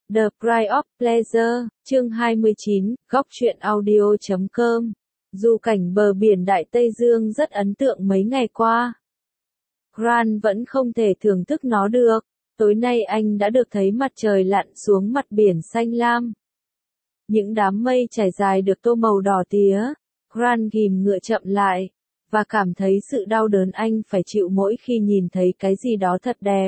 The Price of Pleasure, chương 29, góc truyện audio.com. Dù cảnh bờ biển Đại Tây Dương rất ấn tượng mấy ngày qua, Grant vẫn không thể thưởng thức nó được. Tối nay anh đã được thấy mặt trời lặn xuống mặt biển xanh lam. Những đám mây trải dài được tô màu đỏ tía. Grant ghìm ngựa chậm lại, và cảm thấy sự đau đớn anh phải chịu mỗi khi nhìn thấy cái gì đó thật đẹp.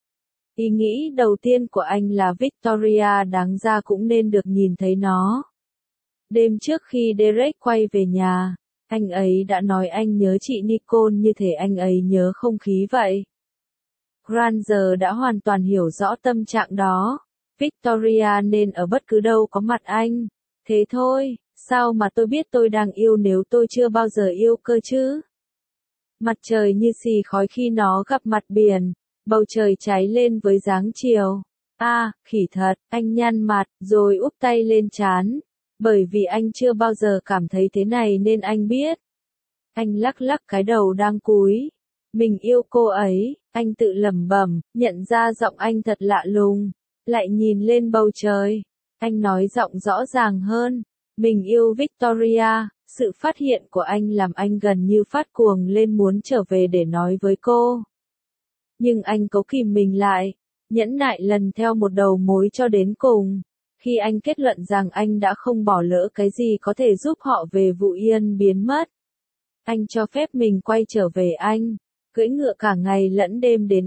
Ý nghĩ đầu tiên của anh là Victoria đáng ra cũng nên được nhìn thấy nó. Đêm trước khi Derek quay về nhà, anh ấy đã nói anh nhớ chị Nicole như thể anh ấy nhớ không khí vậy. Grant giờ đã hoàn toàn hiểu rõ tâm trạng đó. Victoria nên ở bất cứ đâu có mặt anh. Thế thôi, sao mà tôi biết tôi đang yêu nếu tôi chưa bao giờ yêu cơ chứ? Mặt trời như xì khói khi nó gặp mặt biển. Bầu trời cháy lên với dáng chiều. Khỉ thật, anh nhăn mặt, rồi úp tay lên trán. Bởi vì anh chưa bao giờ cảm thấy thế này nên anh biết. Anh lắc lắc cái đầu đang cúi. Mình yêu cô ấy, anh tự lẩm bẩm, nhận ra giọng anh thật lạ lùng. Lại nhìn lên bầu trời. Anh nói giọng rõ ràng hơn. Mình yêu Victoria. Sự phát hiện của anh làm anh gần như phát cuồng lên muốn trở về để nói với cô. Nhưng anh cố kìm mình lại, nhẫn nại lần theo một đầu mối cho đến cùng. Khi anh kết luận rằng anh đã không bỏ lỡ cái gì có thể giúp họ về vụ Yên biến mất. Anh cho phép mình quay trở về Anh, cưỡi ngựa cả ngày lẫn đêm đến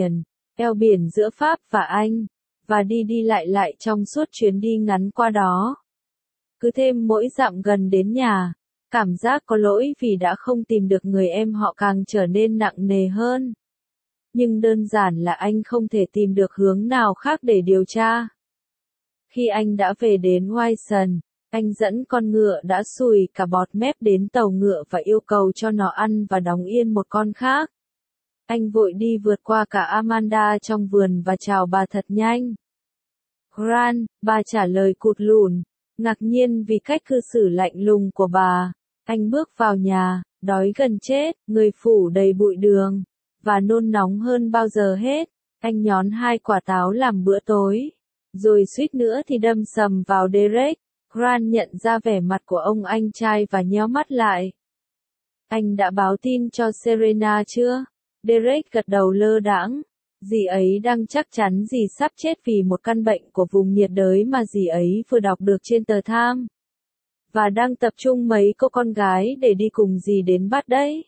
eo biển giữa Pháp và Anh, và đi lại trong suốt chuyến đi ngắn qua đó. Cứ thêm mỗi dặm gần đến nhà, cảm giác có lỗi vì đã không tìm được người em họ càng trở nên nặng nề hơn. Nhưng đơn giản là anh không thể tìm được hướng nào khác để điều tra. Khi anh đã về đến Wyson, anh dẫn con ngựa đã sùi cả bọt mép đến tàu ngựa và yêu cầu cho nó ăn và đóng yên một con khác. Anh vội đi vượt qua cả Amanda trong vườn và chào bà thật nhanh. Grant, bà trả lời cụt lủn, ngạc nhiên vì cách cư xử lạnh lùng của bà. Anh bước vào nhà, đói gần chết, người phủ đầy bụi đường, và nôn nóng hơn bao giờ hết. Anh nhón 2 quả táo làm bữa tối, rồi suýt nữa thì đâm sầm vào Derek. Grant nhận ra vẻ mặt của ông anh trai và nhéo mắt lại. Anh đã báo tin cho Serena chưa? Derek gật đầu lơ đãng. Dì ấy đang chắc chắn dì sắp chết vì một căn bệnh của vùng nhiệt đới mà dì ấy vừa đọc được trên tờ Times. Và đang tập trung mấy cô con gái để đi cùng dì đến bắt đấy.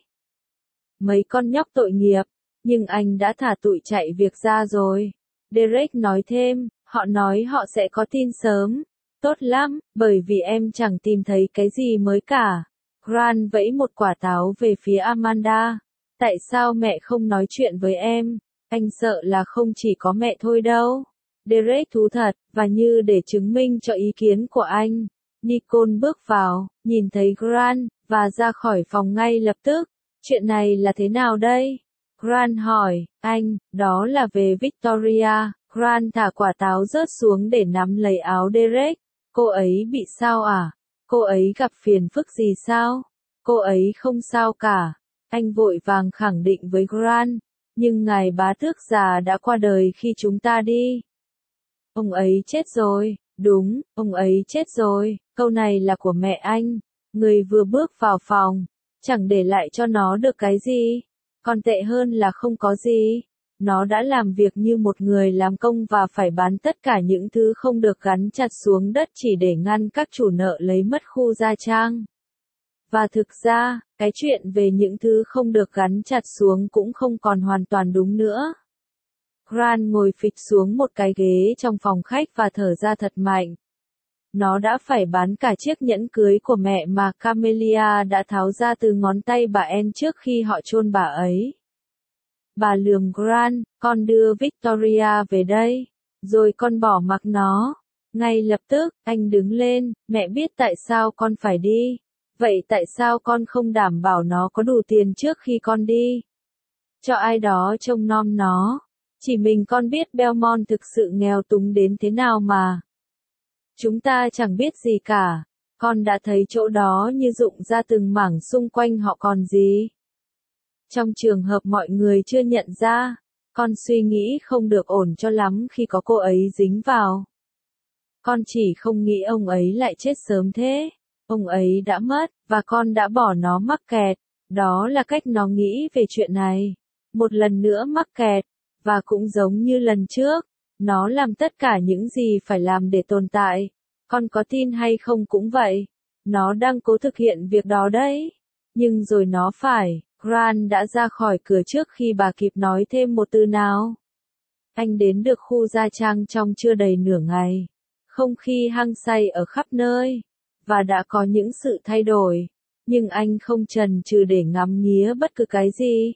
Mấy con nhóc tội nghiệp, nhưng anh đã thả tụi chạy việc ra rồi. Derek nói thêm, họ nói họ sẽ có tin sớm. Tốt lắm, bởi vì em chẳng tìm thấy cái gì mới cả. Grant vẫy một quả táo về phía Amanda. Tại sao mẹ không nói chuyện với em? Anh sợ là không chỉ có mẹ thôi đâu. Derek thú thật, và như để chứng minh cho ý kiến của anh, Nicole bước vào, nhìn thấy Grant, và ra khỏi phòng ngay lập tức. Chuyện này là thế nào đây? Grant hỏi, anh, đó là về Victoria. Grant thả quả táo rớt xuống để nắm lấy áo Derek. Cô ấy bị sao à? Cô ấy gặp phiền phức gì sao? Cô ấy không sao cả. Anh vội vàng khẳng định với Grant. Nhưng ngài bá tước già đã qua đời khi chúng ta đi. Ông ấy chết rồi. Đúng, ông ấy chết rồi. Câu này là của mẹ anh. Người vừa bước vào phòng, chẳng để lại cho nó được cái gì. Còn tệ hơn là không có gì. Nó đã làm việc như một người làm công và phải bán tất cả những thứ không được gắn chặt xuống đất chỉ để ngăn các chủ nợ lấy mất khu gia trang. Và thực ra, cái chuyện về những thứ không được gắn chặt xuống cũng không còn hoàn toàn đúng nữa. Grant ngồi phịch xuống một cái ghế trong phòng khách và thở ra thật mạnh. Nó đã phải bán cả chiếc nhẫn cưới của mẹ mà Camelia đã tháo ra từ ngón tay bà Anne trước khi họ chôn bà ấy. Bà lườm Grant, con đưa Victoria về đây, rồi con bỏ mặc nó. Ngay lập tức, anh đứng lên, mẹ biết tại sao con phải đi. Vậy tại sao con không đảm bảo nó có đủ tiền trước khi con đi? Cho ai đó trông nom nó. Chỉ mình con biết Belmont thực sự nghèo túng đến thế nào mà. Chúng ta chẳng biết gì cả. Con đã thấy chỗ đó như rụng ra từng mảng xung quanh họ còn gì. Trong trường hợp mọi người chưa nhận ra, con suy nghĩ không được ổn cho lắm khi có cô ấy dính vào. Con chỉ không nghĩ ông ấy lại chết sớm thế. Ông ấy đã mất, và con đã bỏ nó mắc kẹt. Đó là cách nó nghĩ về chuyện này. Một lần nữa mắc kẹt, và cũng giống như lần trước, nó làm tất cả những gì phải làm để tồn tại. Con có tin hay không cũng vậy. Nó đang cố thực hiện việc đó đấy. Nhưng rồi nó phải. Grant đã ra khỏi cửa trước khi bà kịp nói thêm một từ nào. Anh đến được khu gia trang trong chưa đầy nửa ngày. Không khí hăng say ở khắp nơi. Và đã có những sự thay đổi. Nhưng anh không chần chừ để ngắm nghía bất cứ cái gì.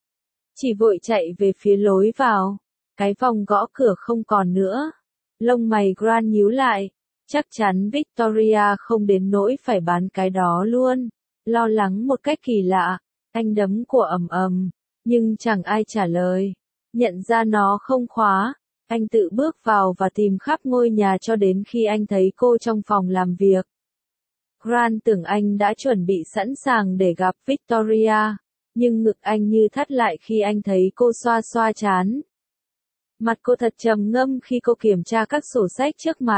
Chỉ vội chạy về phía lối vào. Cái vòng gõ cửa không còn nữa. Lông mày Grant nhíu lại. Chắc chắn Victoria không đến nỗi phải bán cái đó luôn. Lo lắng một cách kỳ lạ. Anh đấm của ầm ầm. Nhưng chẳng ai trả lời. Nhận ra nó không khóa. Anh tự bước vào và tìm khắp ngôi nhà cho đến khi anh thấy cô trong phòng làm việc. Grant tưởng anh đã chuẩn bị sẵn sàng để gặp Victoria. Nhưng ngực anh như thắt lại khi anh thấy cô xoa xoa trán. Mặt cô thật trầm ngâm khi cô kiểm tra các sổ sách trước mặt.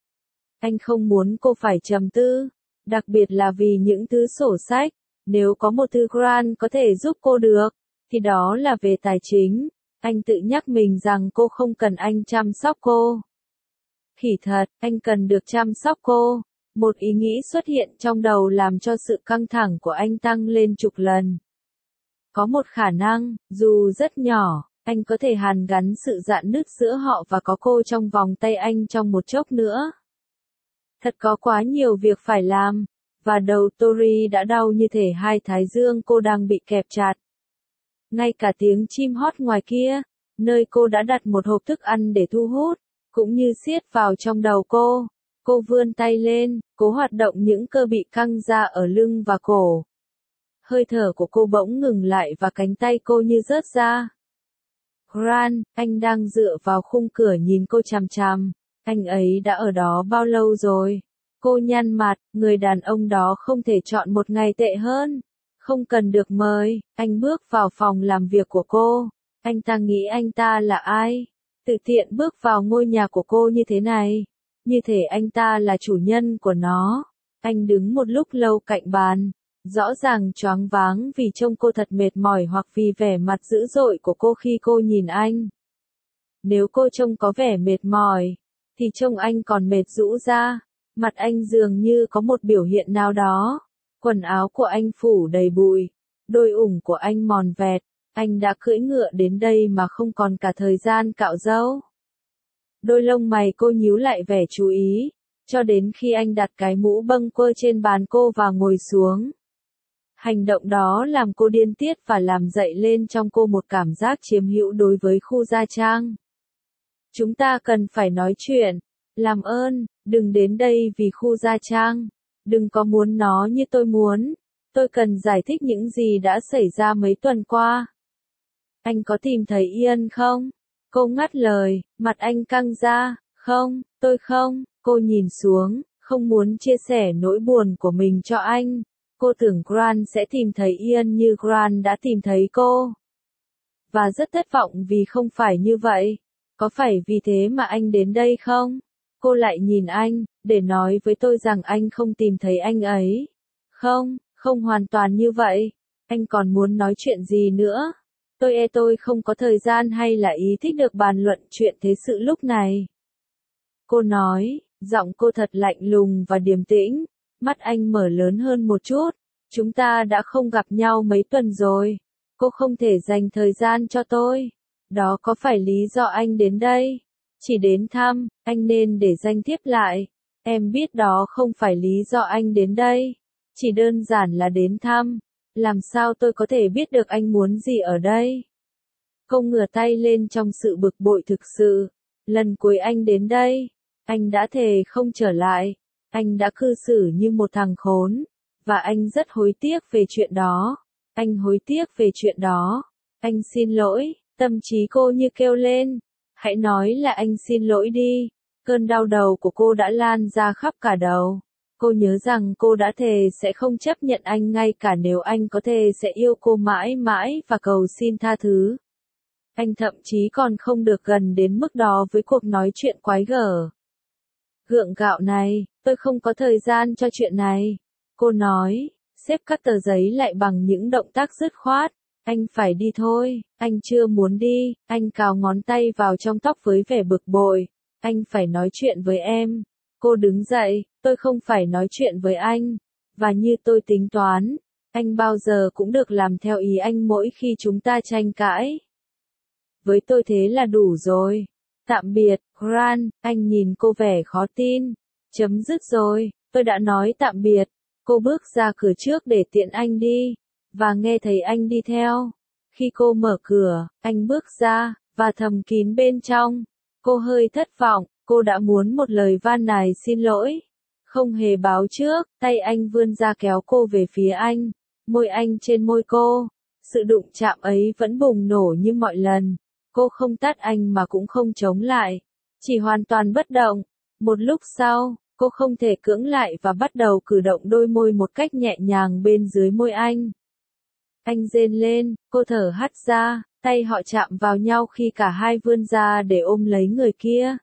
Anh không muốn cô phải trầm tư, đặc biệt là vì những thứ sổ sách. Nếu có một thứ Grant có thể giúp cô được, thì đó là về tài chính. Anh tự nhắc mình rằng cô không cần anh chăm sóc cô. Khỉ thật, anh cần được chăm sóc cô. Một ý nghĩ xuất hiện trong đầu làm cho sự căng thẳng của anh tăng lên chục lần. Có một khả năng, dù rất nhỏ, anh có thể hàn gắn sự rạn nứt giữa họ và có cô trong vòng tay anh trong một chốc nữa. Thật có quá nhiều việc phải làm, và đầu Tori đã đau như thể hai thái dương cô đang bị kẹp chặt. Ngay cả tiếng chim hót ngoài kia, nơi cô đã đặt một hộp thức ăn để thu hút, cũng như siết vào trong đầu cô. Cô vươn tay lên, cố hoạt động những cơ bị căng ra ở lưng và cổ. Hơi thở của cô bỗng ngừng lại và cánh tay cô như rớt ra. Grant, anh đang dựa vào khung cửa nhìn cô chằm chằm. Anh ấy đã ở đó bao lâu rồi? Cô nhăn mặt, người đàn ông đó không thể chọn một ngày tệ hơn. Không cần được mời, anh bước vào phòng làm việc của cô. Anh ta nghĩ anh ta là ai? Tự tiện bước vào ngôi nhà của cô như thế này. Như thể anh ta là chủ nhân của nó. Anh đứng một lúc lâu cạnh bàn. Rõ ràng choáng váng vì trông cô thật mệt mỏi hoặc vì vẻ mặt dữ dội của cô khi cô nhìn anh. Nếu cô trông có vẻ mệt mỏi, thì trông anh còn mệt rũ ra. Mặt anh dường như có một biểu hiện nào đó. Quần áo của anh phủ đầy bụi. Đôi ủng của anh mòn vẹt. Anh đã cưỡi ngựa đến đây mà không còn cả thời gian cạo râu. Đôi lông mày cô nhíu lại vẻ chú ý. Cho đến khi anh đặt cái mũ bâng quơ trên bàn cô và ngồi xuống. Hành động đó làm cô điên tiết và làm dậy lên trong cô một cảm giác chiếm hữu đối với khu gia trang. Chúng ta cần phải nói chuyện. Làm ơn, đừng đến đây vì khu gia trang. Đừng có muốn nó như tôi muốn. Tôi cần giải thích những gì đã xảy ra mấy tuần qua. Anh có tìm thấy Ian không? Cô ngắt lời, mặt anh căng ra. Không, tôi không. Cô nhìn xuống, không muốn chia sẻ nỗi buồn của mình cho anh. Cô tưởng Grant sẽ tìm thấy Ian như Grant đã tìm thấy cô. Và rất thất vọng vì không phải như vậy. Có phải vì thế mà anh đến đây không? Cô lại nhìn anh, để nói với tôi rằng anh không tìm thấy anh ấy. Không, không hoàn toàn như vậy. Anh còn muốn nói chuyện gì nữa? Tôi không có thời gian hay là ý thích được bàn luận chuyện thế sự lúc này. Cô nói, giọng cô thật lạnh lùng và điềm tĩnh. Mắt anh mở lớn hơn một chút. Chúng ta đã không gặp nhau mấy tuần rồi. Cô không thể dành thời gian cho tôi. Đó có phải lý do anh đến đây? Chỉ đến thăm, anh nên để danh thiếp lại. Em biết đó không phải lý do anh đến đây. Chỉ đơn giản là đến thăm. Làm sao tôi có thể biết được anh muốn gì ở đây? Cô ngửa tay lên trong sự bực bội thực sự. Lần cuối anh đến đây, anh đã thề không trở lại. Anh đã cư xử như một thằng khốn. Và anh rất hối tiếc về chuyện đó. Anh hối tiếc về chuyện đó. Anh xin lỗi. Tâm trí cô như kêu lên. Hãy nói là anh xin lỗi đi. Cơn đau đầu của cô đã lan ra khắp cả đầu. Cô nhớ rằng cô đã thề sẽ không chấp nhận anh ngay cả nếu anh có thể sẽ yêu cô mãi mãi và cầu xin tha thứ. Anh thậm chí còn không được gần đến mức đó với cuộc nói chuyện quái gở. Gượng gạo này, tôi không có thời gian cho chuyện này. Cô nói, xếp các tờ giấy lại bằng những động tác dứt khoát. Anh phải đi thôi, anh chưa muốn đi, anh cào ngón tay vào trong tóc với vẻ bực bội. Anh phải nói chuyện với em. Cô đứng dậy, tôi không phải nói chuyện với anh. Và như tôi tính toán, anh bao giờ cũng được làm theo ý anh mỗi khi chúng ta tranh cãi. Với tôi thế là đủ rồi. Tạm biệt, Grant, anh nhìn cô vẻ khó tin. Chấm dứt rồi, tôi đã nói tạm biệt. Cô bước ra cửa trước để tiện anh đi, và nghe thấy anh đi theo. Khi cô mở cửa, anh bước ra, và thầm kín bên trong. Cô hơi thất vọng, cô đã muốn một lời van nài xin lỗi. Không hề báo trước, tay anh vươn ra kéo cô về phía anh. Môi anh trên môi cô. Sự đụng chạm ấy vẫn bùng nổ như mọi lần. Cô không tát anh mà cũng không chống lại. Chỉ hoàn toàn bất động. Một lúc sau, cô không thể cưỡng lại và bắt đầu cử động đôi môi một cách nhẹ nhàng bên dưới môi anh. Anh rên lên, cô thở hắt ra, tay họ chạm vào nhau khi cả hai vươn ra để ôm lấy người kia.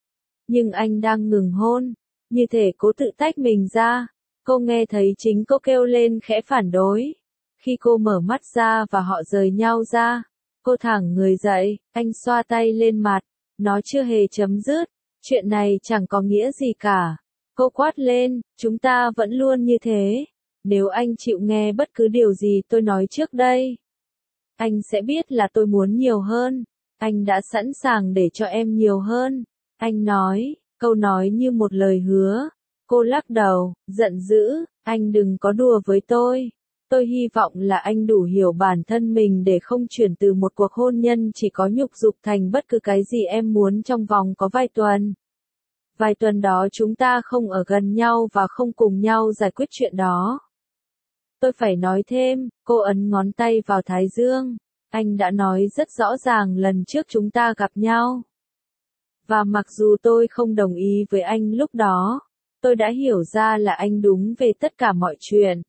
Nhưng anh đang ngừng hôn, như thể cố tự tách mình ra. Cô nghe thấy chính cô kêu lên khẽ phản đối. Khi cô mở mắt ra và họ rời nhau ra, cô thẳng người dậy, anh xoa tay lên mặt. Nó chưa hề chấm dứt, chuyện này chẳng có nghĩa gì cả. Cô quát lên, chúng ta vẫn luôn như thế. Nếu anh chịu nghe bất cứ điều gì tôi nói trước đây, anh sẽ biết là tôi muốn nhiều hơn. Anh đã sẵn sàng để cho em nhiều hơn. Anh nói, câu nói như một lời hứa. Cô lắc đầu, giận dữ, anh đừng có đùa với tôi. Tôi hy vọng là anh đủ hiểu bản thân mình để không chuyển từ một cuộc hôn nhân chỉ có nhục dục thành bất cứ cái gì em muốn trong vòng có vài tuần. Vài tuần đó chúng ta không ở gần nhau và không cùng nhau giải quyết chuyện đó. Tôi phải nói thêm, cô ấn ngón tay vào thái dương. Anh đã nói rất rõ ràng lần trước chúng ta gặp nhau. Và mặc dù tôi không đồng ý với anh lúc đó, tôi đã hiểu ra là anh đúng về tất cả mọi chuyện.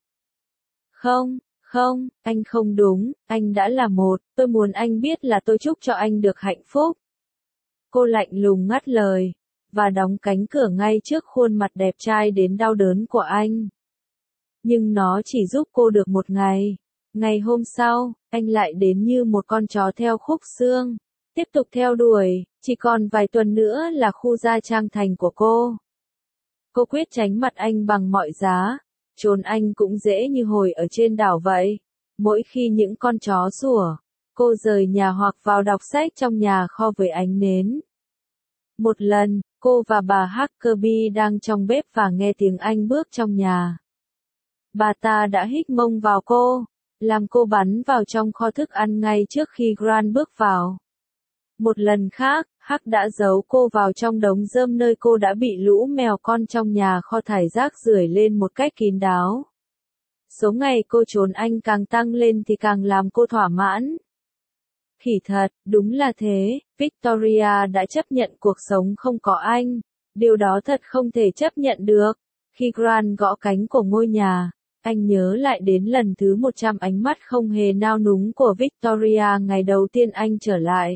Không, anh không đúng, anh đã là một, tôi muốn anh biết là tôi chúc cho anh được hạnh phúc. Cô lạnh lùng ngắt lời, và đóng cánh cửa ngay trước khuôn mặt đẹp trai đến đau đớn của anh. Nhưng nó chỉ giúp cô được một ngày. Ngày hôm sau, anh lại đến như một con chó theo khúc xương. Tiếp tục theo đuổi, chỉ còn vài tuần nữa là khu gia trang thành của cô. Cô quyết tránh mặt anh bằng mọi giá. Trốn anh cũng dễ như hồi ở trên đảo vậy. Mỗi khi những con chó sủa, cô rời nhà hoặc vào đọc sách trong nhà kho với ánh nến. Một lần, cô và bà Huckabee đang trong bếp và nghe tiếng anh bước trong nhà. Bà ta đã hích mông vào cô, làm cô bắn vào trong kho thức ăn ngay trước khi Grant bước vào. Một lần khác, Huck đã giấu cô vào trong đống rơm nơi cô đã bị lũ mèo con trong nhà kho thải rác rưởi lên một cách kín đáo. Số ngày cô trốn anh càng tăng lên thì càng làm cô thỏa mãn. Khỉ thật, đúng là thế, Victoria đã chấp nhận cuộc sống không có anh. Điều đó thật không thể chấp nhận được. Khi Grant gõ cánh của ngôi nhà, anh nhớ lại đến lần thứ 100 ánh mắt không hề nao núng của Victoria ngày đầu tiên anh trở lại.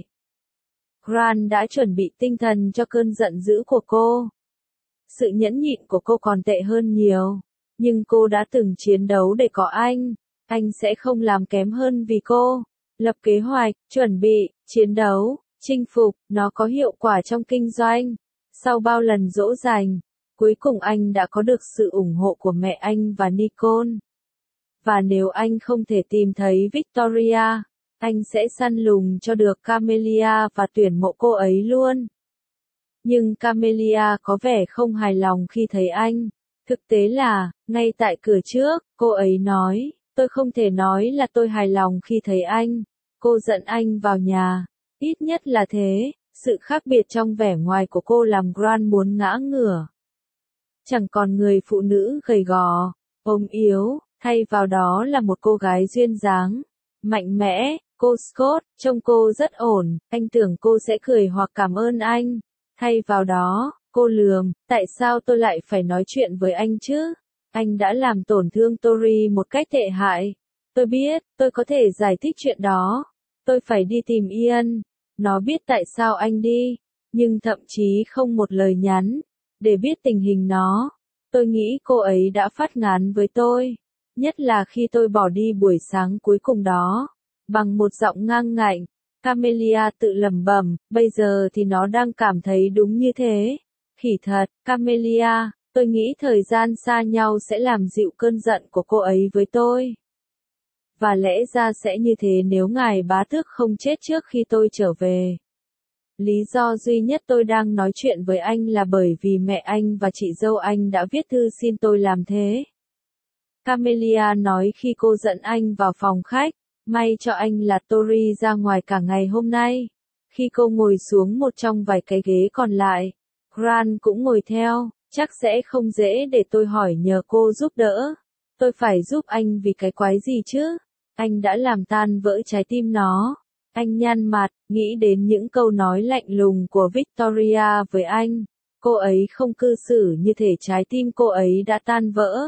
Grant đã chuẩn bị tinh thần cho cơn giận dữ của cô. Sự nhẫn nhịn của cô còn tệ hơn nhiều. Nhưng cô đã từng chiến đấu để có anh. Anh sẽ không làm kém hơn vì cô. Lập kế hoạch, chuẩn bị, chiến đấu, chinh phục, nó có hiệu quả trong kinh doanh. Sau bao lần dỗ dành, cuối cùng anh đã có được sự ủng hộ của mẹ anh và Nicole. Và nếu anh không thể tìm thấy Victoria, anh sẽ săn lùng cho được Camelia và tuyển mộ cô ấy luôn. Nhưng Camelia có vẻ không hài lòng khi thấy anh. Thực tế là, ngay tại cửa trước, cô ấy nói, tôi không thể nói là tôi hài lòng khi thấy anh. Cô dẫn anh vào nhà. Ít nhất là thế, sự khác biệt trong vẻ ngoài của cô làm Grant muốn ngã ngửa. Chẳng còn người phụ nữ gầy gò, ốm yếu, thay vào đó là một cô gái duyên dáng, mạnh mẽ. Cô Scott, trông cô rất ổn, anh tưởng cô sẽ cười hoặc cảm ơn anh. Thay vào đó, cô lườm, tại sao tôi lại phải nói chuyện với anh chứ? Anh đã làm tổn thương Tori một cách tệ hại. Tôi biết, tôi có thể giải thích chuyện đó. Tôi phải đi tìm Ian. Nó biết tại sao anh đi, nhưng thậm chí không một lời nhắn. để biết tình hình nó. Tôi nghĩ cô ấy đã phát ngán với tôi, nhất là khi tôi bỏ đi buổi sáng cuối cùng đó. Bằng một giọng ngang ngạnh, Camelia tự lẩm bẩm, bây giờ thì nó đang cảm thấy đúng như thế. Khỉ thật, Camelia, tôi nghĩ thời gian xa nhau sẽ làm dịu cơn giận của cô ấy với tôi. Và lẽ ra sẽ như thế nếu ngài bá tước không chết trước khi tôi trở về. Lý do duy nhất tôi đang nói chuyện với anh là bởi vì mẹ anh và chị dâu anh đã viết thư xin tôi làm thế. Camelia nói khi cô dẫn anh vào phòng khách, may cho anh là Tori ra ngoài cả ngày hôm nay. Khi cô ngồi xuống một trong vài cái ghế còn lại, Grant cũng ngồi theo, chắc sẽ không dễ để tôi hỏi nhờ cô giúp đỡ. Tôi phải giúp anh vì cái quái gì chứ? Anh đã làm tan vỡ trái tim nó. Anh nhăn mặt, nghĩ đến những câu nói lạnh lùng của Victoria với anh. Cô ấy không cư xử như thể trái tim cô ấy đã tan vỡ.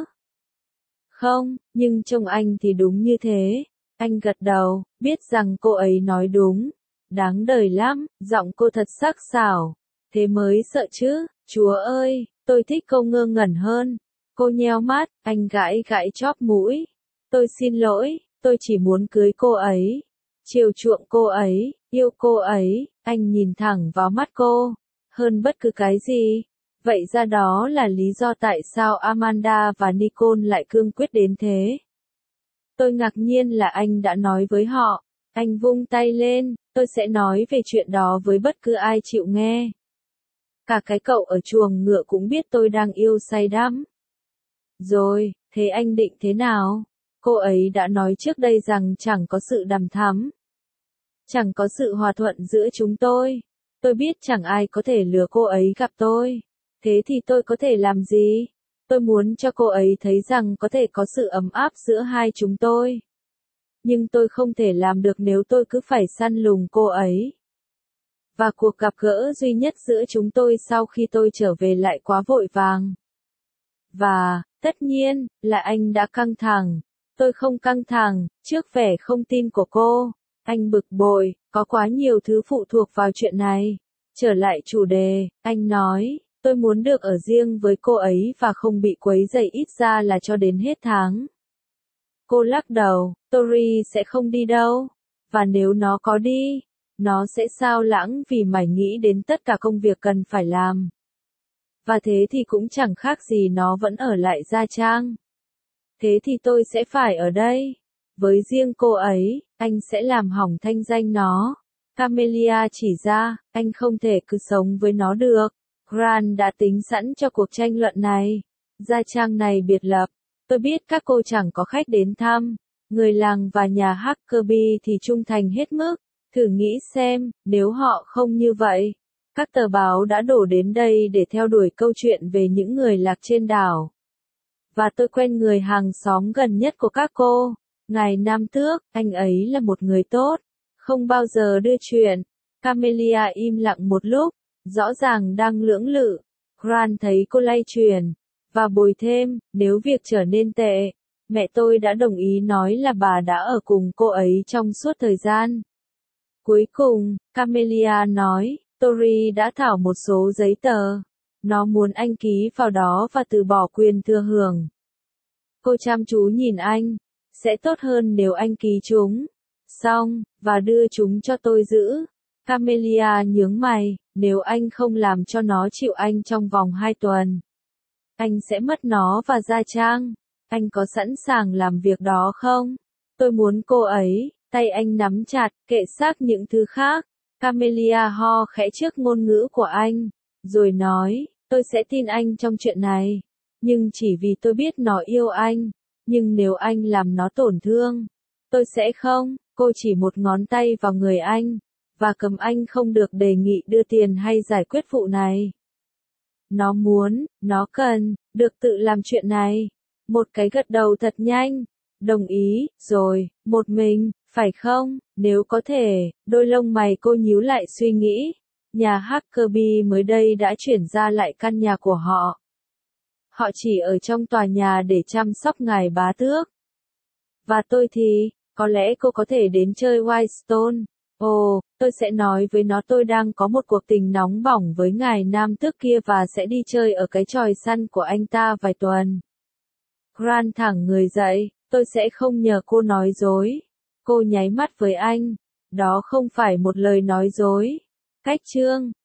Không, nhưng trông anh thì đúng như thế. Anh gật đầu, biết rằng cô ấy nói đúng. Đáng đời lắm, giọng cô thật sắc sảo. Thế mới sợ chứ, Chúa ơi, tôi thích câu ngơ ngẩn hơn. Cô nheo mắt, anh gãi gãi chóp mũi. Tôi xin lỗi, tôi chỉ muốn cưới cô ấy. Chiều chuộng cô ấy, yêu cô ấy, anh nhìn thẳng vào mắt cô. Hơn bất cứ cái gì. Vậy ra đó là lý do tại sao Amanda và Nicole lại cương quyết đến thế. Tôi ngạc nhiên là anh đã nói với họ. Anh vung tay lên, tôi sẽ nói về chuyện đó với bất cứ ai chịu nghe. Cả cái cậu ở chuồng ngựa cũng biết tôi đang yêu say đắm. Rồi, thế anh định thế nào? Cô ấy đã nói trước đây rằng chẳng có sự đằm thắm. Chẳng có sự hòa thuận giữa chúng tôi. Tôi biết chẳng ai có thể lừa cô ấy gặp tôi. Thế thì tôi có thể làm gì? Tôi muốn cho cô ấy thấy rằng có thể có sự ấm áp giữa hai chúng tôi. Nhưng tôi không thể làm được nếu tôi cứ phải săn lùng cô ấy. Và cuộc gặp gỡ duy nhất giữa chúng tôi sau khi tôi trở về lại quá vội vàng. Và, tất nhiên, là anh đã căng thẳng. Tôi không căng thẳng, trước vẻ không tin của cô. Anh bực bội, có quá nhiều thứ phụ thuộc vào chuyện này. Trở lại chủ đề, anh nói, tôi muốn được ở riêng với cô ấy và không bị quấy rầy ít ra là cho đến hết tháng. Cô lắc đầu, Tori sẽ không đi đâu. Và nếu nó có đi, nó sẽ xao lãng vì mải nghĩ đến tất cả công việc cần phải làm. Và thế thì cũng chẳng khác gì nó vẫn ở lại Gia Trang. Thế thì tôi sẽ phải ở đây. Với riêng cô ấy, anh sẽ làm hỏng thanh danh nó. Camelia chỉ ra, anh không thể cứ sống với nó được. Grant đã tính sẵn cho cuộc tranh luận này. Gia Trang này biệt lập. Tôi biết các cô chẳng có khách đến thăm. Người làng và nhà Huckabee thì trung thành hết mức. Thử nghĩ xem, nếu họ không như vậy. Các tờ báo đã đổ đến đây để theo đuổi câu chuyện về những người lạc trên đảo. Và tôi quen người hàng xóm gần nhất của các cô. Ngài Nam Tước, anh ấy là một người tốt. Không bao giờ đưa chuyện. Camelia im lặng một lúc. Rõ ràng đang lưỡng lự. Grant thấy cô lay truyền. Và bồi thêm, nếu việc trở nên tệ. Mẹ tôi đã đồng ý nói là bà đã ở cùng cô ấy trong suốt thời gian. Cuối cùng, Camelia nói, Tori đã thảo một số giấy tờ. Nó muốn anh ký vào đó và từ bỏ quyền thừa hưởng. Cô chăm chú nhìn anh. Sẽ tốt hơn nếu anh ký chúng. Xong, và đưa chúng cho tôi giữ. Camelia nhướng mày, nếu anh không làm cho nó chịu anh trong vòng 2 tuần. Anh sẽ mất nó và Gia Trang. Anh có sẵn sàng làm việc đó không? Tôi muốn cô ấy. Tay anh nắm chặt, kệ xác những thứ khác. Camelia ho khẽ trước ngôn ngữ của anh. Rồi nói, tôi sẽ tin anh trong chuyện này. Nhưng chỉ vì tôi biết nó yêu anh. Nhưng nếu anh làm nó tổn thương, tôi sẽ không. Cô chỉ một ngón tay vào người anh. Và cầm anh không được đề nghị đưa tiền hay giải quyết vụ này. Nó muốn, nó cần, được tự làm chuyện này. Một cái gật đầu thật nhanh. Đồng ý, rồi, một mình, phải không? Nếu có thể, đôi lông mày cô nhíu lại suy nghĩ. Nhà Huckabee mới đây đã chuyển ra lại căn nhà của họ. Họ chỉ ở trong tòa nhà để chăm sóc ngài bá tước. Và tôi thì, có lẽ cô có thể đến chơi Whitestone. Ồ, Tôi sẽ nói với nó tôi đang có một cuộc tình nóng bỏng với ngài nam tước kia và sẽ đi chơi ở cái chòi săn của anh ta vài tuần. Grant thẳng người dậy, tôi sẽ không nhờ cô nói dối. Cô nháy mắt với anh. Đó không phải một lời nói dối. Cách chương